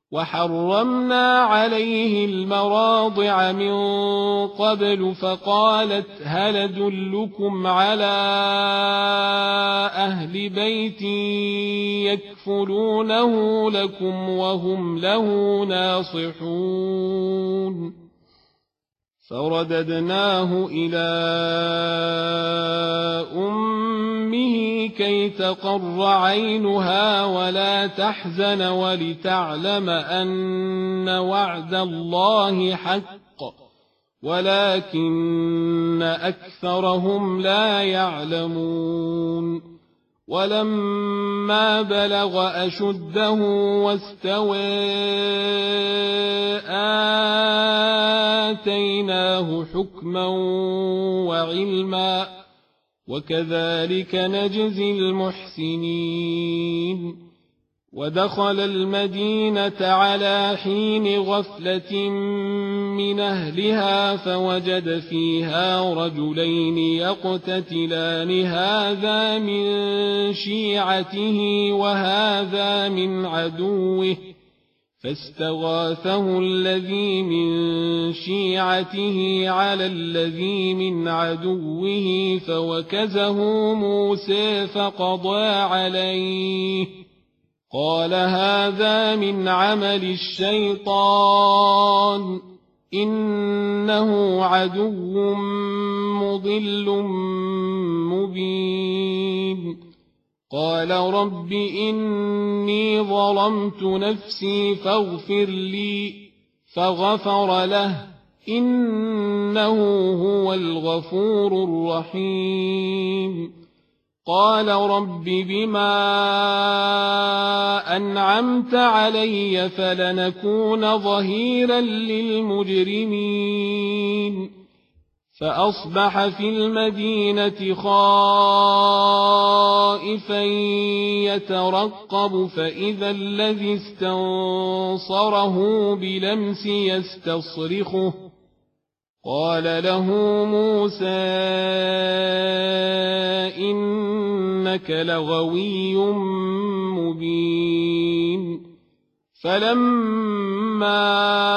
وحرمنا عليه المراضع من قبل فقالت هل أدلكم على أهل بيت يكفلونه لكم وهم له ناصحون فرددناه إلى أمه كي تقر عينها ولا تحزن ولتعلم أن وعد الله حق ولكن أكثرهم لا يعلمون ولما بلغ أشده واستوى آتيناه حكما وعلما وكذلك نجزي المحسنين ودخل المدينة على حين غفلة من أهلها فوجد فيها رجلين يقتتلان هذا من شيعته وهذا من عدوه فاستغاثه الذي من شيعته على الذي من عدوه فوكزه موسى فقضى عليه قال هذا من عمل الشيطان إنه عدو مضل مبين قال رب إني ظلمت نفسي فاغفر لي فغفر له إنه هو الغفور الرحيم قال رب بما أنعمت علي فلنكون ظهيرا للمجرمين فأصبح في المدينة خائفا يترقب فإذا الذي استنصره بلمس يستصرخه قال له موسى إنك لغوي مبين فلما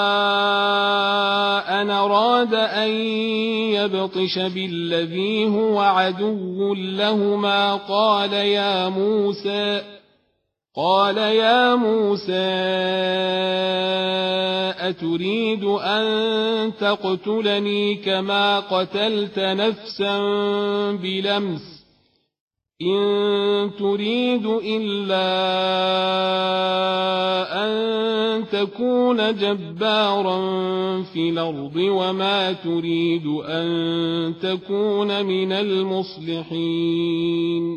أن أراد أن يبطش بالذي هو عدو لهما قال يا موسى أتريد أن تقتلني كما قتلت نفسا بلمس إن تريد إلا أن تكون جبارا في الأرض وما تريد أن تكون من المصلحين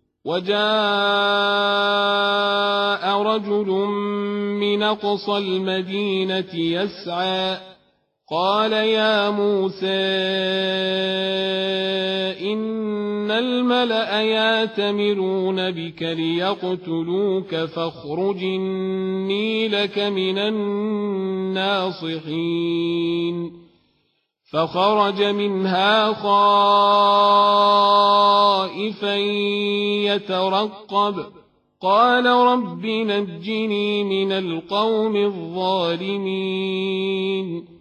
وجاء رجل من أقصى المدينة يسعى قال يا موسى إن الملأ يأتمرون بك ليقتلوك فاخرج إني لك من الناصحين فخرج منها خائفا يترقب قال رب نجني من القوم الظالمين